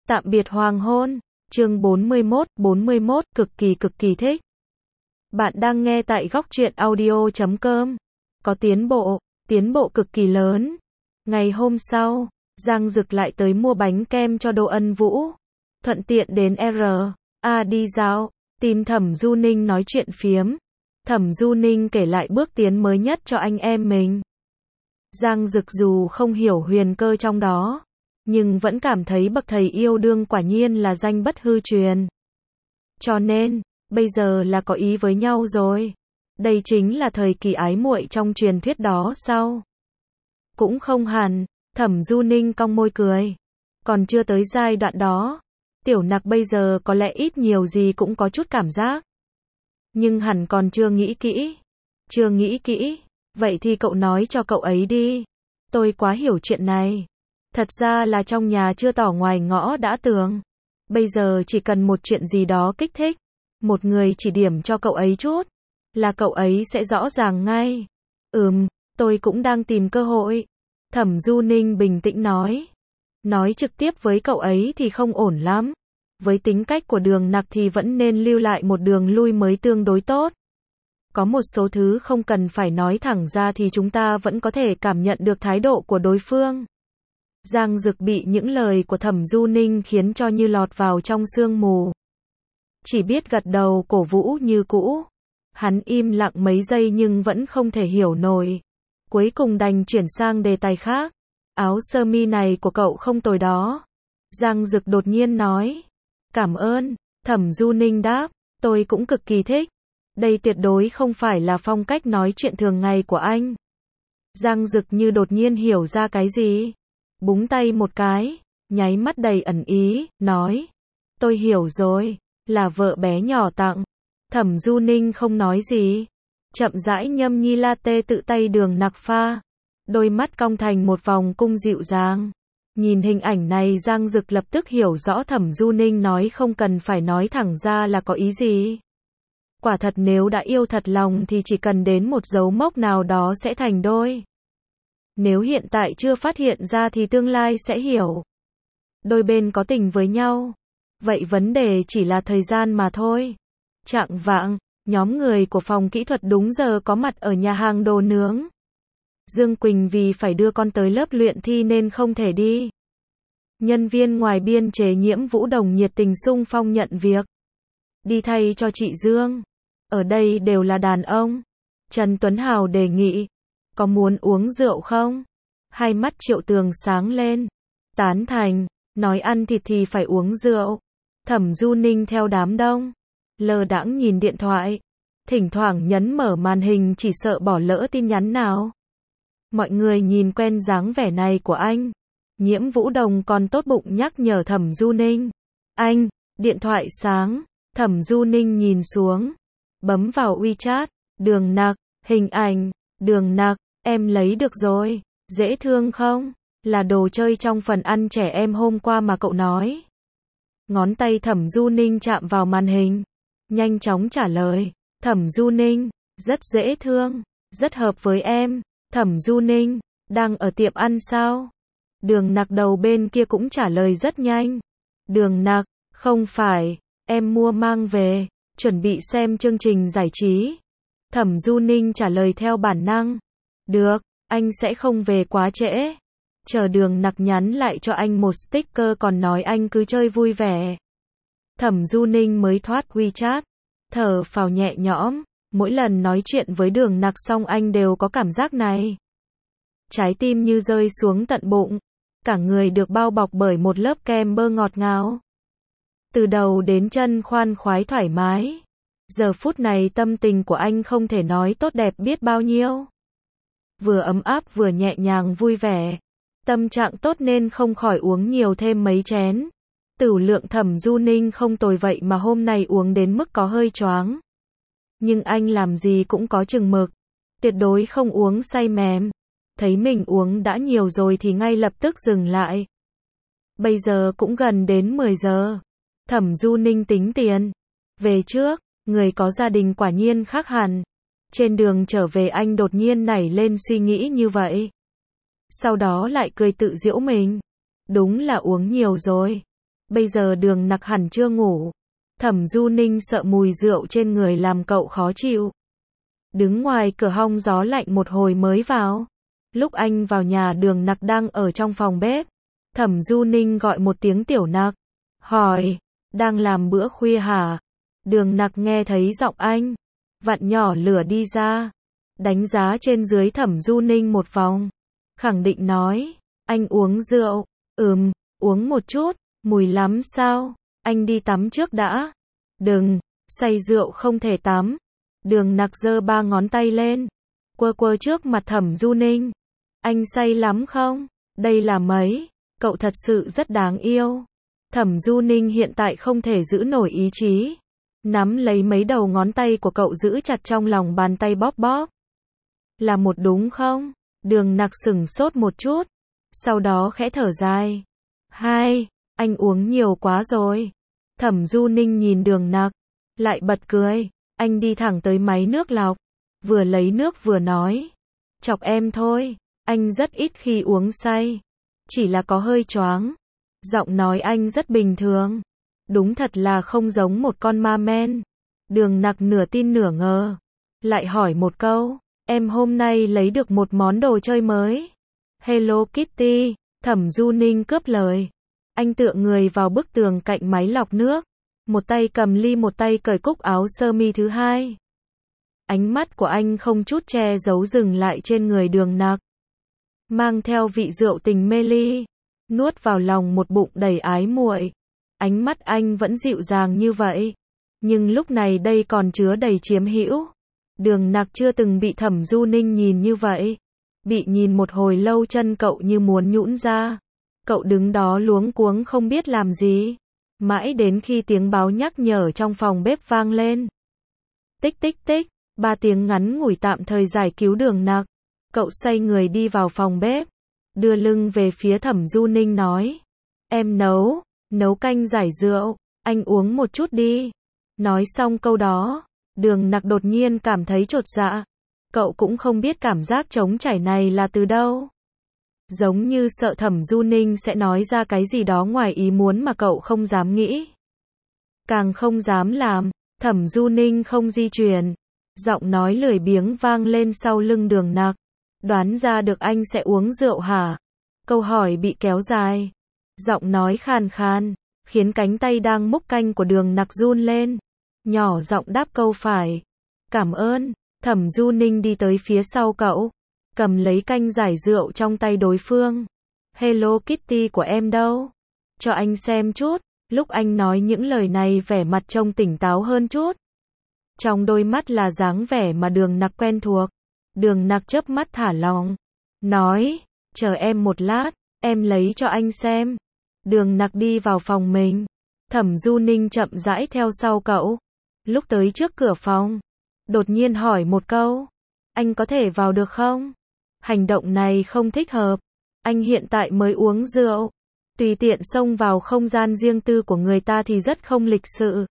Tạm biệt hoàng hôn, chương 41, cực kỳ thích. Bạn đang nghe tại góc truyện audio.com. Có tiến bộ cực kỳ lớn. Ngày hôm sau, Giang Dực lại tới mua bánh kem cho Đỗ Ân Vũ. Thuận tiện đến R.A. đi dạo, tìm Thẩm Du Ninh nói chuyện phiếm. Thẩm Du Ninh kể lại bước tiến mới nhất cho anh em mình. Giang Dực dù không hiểu huyền cơ trong đó, nhưng vẫn cảm thấy bậc thầy yêu đương quả nhiên là danh bất hư truyền. Cho nên, bây giờ là có ý với nhau rồi. Đây chính là thời kỳ ái muội trong truyền thuyết đó sao? Cũng không hẳn, Thẩm Du Ninh cong môi cười. Còn chưa tới giai đoạn đó. Tiểu Nặc bây giờ có lẽ ít nhiều gì cũng có chút cảm giác. Nhưng hẳn còn chưa nghĩ kỹ. Chưa nghĩ kỹ. Vậy thì cậu nói cho cậu ấy đi. Tôi quá hiểu chuyện này. Thật ra là trong nhà chưa tỏ ngoài ngõ đã tường. Bây giờ chỉ cần một chuyện gì đó kích thích. Một người chỉ điểm cho cậu ấy chút. Là cậu ấy sẽ rõ ràng ngay. Tôi cũng đang tìm cơ hội. Thẩm Du Ninh bình tĩnh nói. Nói trực tiếp với cậu ấy thì không ổn lắm. Với tính cách của Đường Nặc thì vẫn nên lưu lại một đường lui mới tương đối tốt. Có một số thứ không cần phải nói thẳng ra thì chúng ta vẫn có thể cảm nhận được thái độ của đối phương. Giang Dực bị những lời của Thẩm Du Ninh khiến cho như lọt vào trong sương mù. Chỉ biết gật đầu cổ vũ như cũ. Hắn im lặng mấy giây nhưng vẫn không thể hiểu nổi. Cuối cùng đành chuyển sang đề tài khác. Áo sơ mi này của cậu không tồi đó. Giang Dực đột nhiên nói. Cảm ơn, Thẩm Du Ninh đáp. Tôi cũng cực kỳ thích. Đây tuyệt đối không phải là phong cách nói chuyện thường ngày của anh. Giang Dực như đột nhiên hiểu ra cái gì. Búng tay một cái, nháy mắt đầy ẩn ý, nói. Tôi hiểu rồi, là vợ bé nhỏ tặng. Thẩm Du Ninh không nói gì. Chậm rãi nhâm nhi latte tự tay Đường Nặc pha. Đôi mắt cong thành một vòng cung dịu dàng. Nhìn hình ảnh này Giang Dực lập tức hiểu rõ Thẩm Du Ninh nói không cần phải nói thẳng ra là có ý gì. Quả thật nếu đã yêu thật lòng thì chỉ cần đến một dấu mốc nào đó sẽ thành đôi. Nếu hiện tại chưa phát hiện ra thì tương lai sẽ hiểu. Đôi bên có tình với nhau. Vậy vấn đề chỉ là thời gian mà thôi. Chạng vạng, nhóm người của phòng kỹ thuật đúng giờ có mặt ở nhà hàng đồ nướng. Dương Quỳnh vì phải đưa con tới lớp luyện thi nên không thể đi. Nhân viên ngoài biên chế Nhiễm Vũ Đồng nhiệt tình xung phong nhận việc. Đi thay cho chị Dương. Ở đây đều là đàn ông. Trần Tuấn Hào đề nghị. Có muốn uống rượu không? Hai mắt Triệu Tường sáng lên. Tán thành. Nói ăn thịt thì phải uống rượu. Thẩm Du Ninh theo đám đông. Lơ đãng nhìn điện thoại. Thỉnh thoảng nhấn mở màn hình chỉ sợ bỏ lỡ tin nhắn nào. Mọi người nhìn quen dáng vẻ này của anh. Nhiễm Vũ Đồng còn tốt bụng nhắc nhở Thẩm Du Ninh. Anh, điện thoại sáng. Thẩm Du Ninh nhìn xuống. Bấm vào WeChat. Đường Nặc, hình ảnh. Đường Nặc, em lấy được rồi. Dễ thương không? Là đồ chơi trong phần ăn trẻ em hôm qua mà cậu nói. Ngón tay Thẩm Du Ninh chạm vào màn hình. Nhanh chóng trả lời. Thẩm Du Ninh, rất dễ thương. Rất hợp với em. Thẩm Du Ninh, đang ở tiệm ăn sao? Đường Nặc đầu bên kia cũng trả lời rất nhanh. Đường Nặc, không phải, em mua mang về, chuẩn bị xem chương trình giải trí. Thẩm Du Ninh trả lời theo bản năng. Được, anh sẽ không về quá trễ. Chờ Đường Nặc nhắn lại cho anh một sticker còn nói anh cứ chơi vui vẻ. Thẩm Du Ninh mới thoát WeChat. Thở phào nhẹ nhõm. Mỗi lần nói chuyện với Đường Nặc xong anh đều có cảm giác này. Trái tim như rơi xuống tận bụng. Cả người được bao bọc bởi một lớp kem bơ ngọt ngào. Từ đầu đến chân khoan khoái thoải mái. Giờ phút này tâm tình của anh không thể nói tốt đẹp biết bao nhiêu. Vừa ấm áp vừa nhẹ nhàng vui vẻ. Tâm trạng tốt nên không khỏi uống nhiều thêm mấy chén. Tửu lượng Thẩm Du Ninh không tồi vậy mà hôm nay uống đến mức có hơi choáng. Nhưng anh làm gì cũng có chừng mực. Tuyệt đối không uống say mềm. Thấy mình uống đã nhiều rồi thì ngay lập tức dừng lại. Bây giờ cũng gần đến 10 giờ. Thẩm Du Ninh tính tiền. Về trước, người có gia đình quả nhiên khác hẳn. Trên đường trở về anh đột nhiên nảy lên suy nghĩ như vậy. Sau đó lại cười tự giễu mình. Đúng là uống nhiều rồi. Bây giờ Đường Nặc hẳn chưa ngủ. Thẩm Du Ninh sợ mùi rượu trên người làm cậu khó chịu. Đứng ngoài cửa hong gió lạnh một hồi mới vào. Lúc anh vào nhà Đường Nặc đang ở trong phòng bếp. Thẩm Du Ninh gọi một tiếng Tiểu Nặc. Hỏi, đang làm bữa khuya hả? Đường Nặc nghe thấy giọng anh. Vặn nhỏ lửa đi ra. Đánh giá trên dưới Thẩm Du Ninh một vòng. Khẳng định nói, anh uống rượu. Uống một chút, mùi lắm sao? Anh đi tắm trước đã. Đừng, say rượu không thể tắm. Đường Nặc giơ 3 ngón tay lên. Quơ trước mặt Thẩm Du Ninh. Anh say lắm không? Đây là mấy? Cậu thật sự rất đáng yêu. Thẩm Du Ninh hiện tại không thể giữ nổi ý chí. Nắm lấy mấy đầu ngón tay của cậu giữ chặt trong lòng bàn tay bóp bóp. Là một đúng không? Đường Nặc sửng sốt một chút. Sau đó khẽ thở dài. 2, anh uống nhiều quá rồi. Thẩm Du Ninh nhìn Đường Nặc. Lại bật cười. Anh đi thẳng tới máy nước lọc. Vừa lấy nước vừa nói. Chọc em thôi. Anh rất ít khi uống say. Chỉ là có hơi choáng. Giọng nói anh rất bình thường. Đúng thật là không giống một con ma men. Đường Nặc nửa tin nửa ngờ. Lại hỏi một câu. Em hôm nay lấy được một món đồ chơi mới. Hello Kitty. Thẩm Du Ninh cướp lời. Anh tựa người vào bức tường cạnh máy lọc nước. Một tay cầm ly một tay cởi cúc áo sơ mi thứ hai. Ánh mắt của anh không chút che giấu dừng lại trên người Đường Nặc. Mang theo vị rượu tình mê ly. Nuốt vào lòng một bụng đầy ái muội. Ánh mắt anh vẫn dịu dàng như vậy. Nhưng lúc này đây còn chứa đầy chiếm hữu. Đường Nặc chưa từng bị Thẩm Du Ninh nhìn như vậy. Bị nhìn một hồi lâu chân cậu như muốn nhũn ra. Cậu đứng đó luống cuống không biết làm gì. Mãi đến khi tiếng báo nhắc nhở trong phòng bếp vang lên. Tích tích tích, 3 tiếng ngắn ngủi tạm thời giải cứu Đường Nặc. Cậu xoay người đi vào phòng bếp. Đưa lưng về phía Thẩm Du Ninh nói. Em nấu canh giải rượu, anh uống một chút đi. Nói xong câu đó, Đường Nặc đột nhiên cảm thấy chột dạ. Cậu cũng không biết cảm giác trống trải này là từ đâu. Giống như sợ Thẩm Du Ninh sẽ nói ra cái gì đó ngoài ý muốn mà cậu không dám nghĩ. Càng không dám làm. Thẩm Du Ninh không di chuyển. Giọng nói lười biếng vang lên sau lưng Đường Nặc. Đoán ra được anh sẽ uống rượu hả? Câu hỏi bị kéo dài. Giọng nói khàn khàn, khiến cánh tay đang múc canh của Đường Nặc run lên. Nhỏ giọng đáp câu phải. Cảm ơn. Thẩm Du Ninh đi tới phía sau cậu. Cầm lấy canh giải rượu trong tay đối phương. Hello Kitty của em đâu? Cho anh xem chút. Lúc anh nói những lời này vẻ mặt trông tỉnh táo hơn chút. Trong đôi mắt là dáng vẻ mà Đường Nặc quen thuộc. Đường Nặc chớp mắt thả lỏng. Nói, chờ em một lát, em lấy cho anh xem. Đường Nặc đi vào phòng mình. Thẩm Du Ninh chậm rãi theo sau cậu. Lúc tới trước cửa phòng, đột nhiên hỏi một câu. Anh có thể vào được không? Hành động này không thích hợp. Anh hiện tại mới uống rượu. Tùy tiện xông vào không gian riêng tư của người ta thì rất không lịch sự.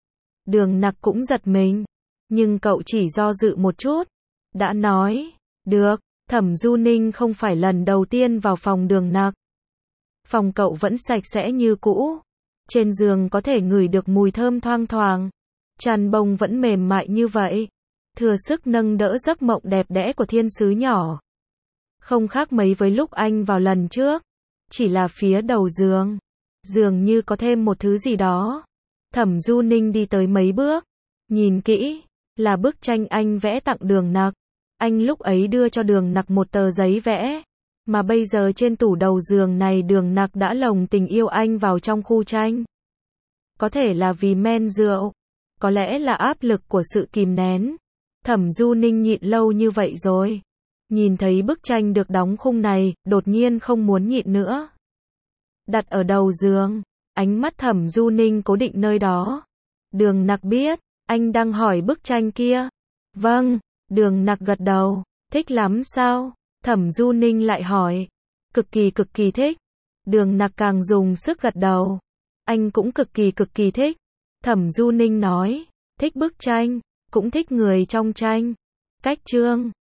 Đường Nặc cũng giật mình. Nhưng cậu chỉ do dự một chút. Đã nói, được. Thẩm Du Ninh không phải lần đầu tiên vào phòng Đường Nặc. Phòng cậu vẫn sạch sẽ như cũ. Trên giường có thể ngửi được mùi thơm thoang thoảng. Chăn bông vẫn mềm mại như vậy. Thừa sức nâng đỡ giấc mộng đẹp đẽ của thiên sứ nhỏ. Không khác mấy với lúc anh vào lần trước. Chỉ là phía đầu giường. Dường như có thêm một thứ gì đó. Thẩm Du Ninh đi tới mấy bước. Nhìn kỹ. Là bức tranh anh vẽ tặng Đường Nặc. Anh lúc ấy đưa cho Đường Nặc một tờ giấy vẽ. Mà bây giờ trên tủ đầu giường này Đường Nặc đã lồng tình yêu anh vào trong khu tranh. Có thể là vì men rượu. Có lẽ là áp lực của sự kìm nén. Thẩm Du Ninh nhịn lâu như vậy rồi. Nhìn thấy bức tranh được đóng khung này, đột nhiên không muốn nhịn nữa. Đặt ở đầu giường. Ánh mắt Thẩm Du Ninh cố định nơi đó. Đường Nặc biết, anh đang hỏi bức tranh kia. Vâng, Đường Nặc gật đầu. Thích lắm sao? Thẩm Du Ninh lại hỏi. Cực kỳ thích. Đường Nặc càng dùng sức gật đầu. Anh cũng cực kỳ thích. Thẩm Du Ninh nói. Thích bức tranh, cũng thích người trong tranh. Cách chương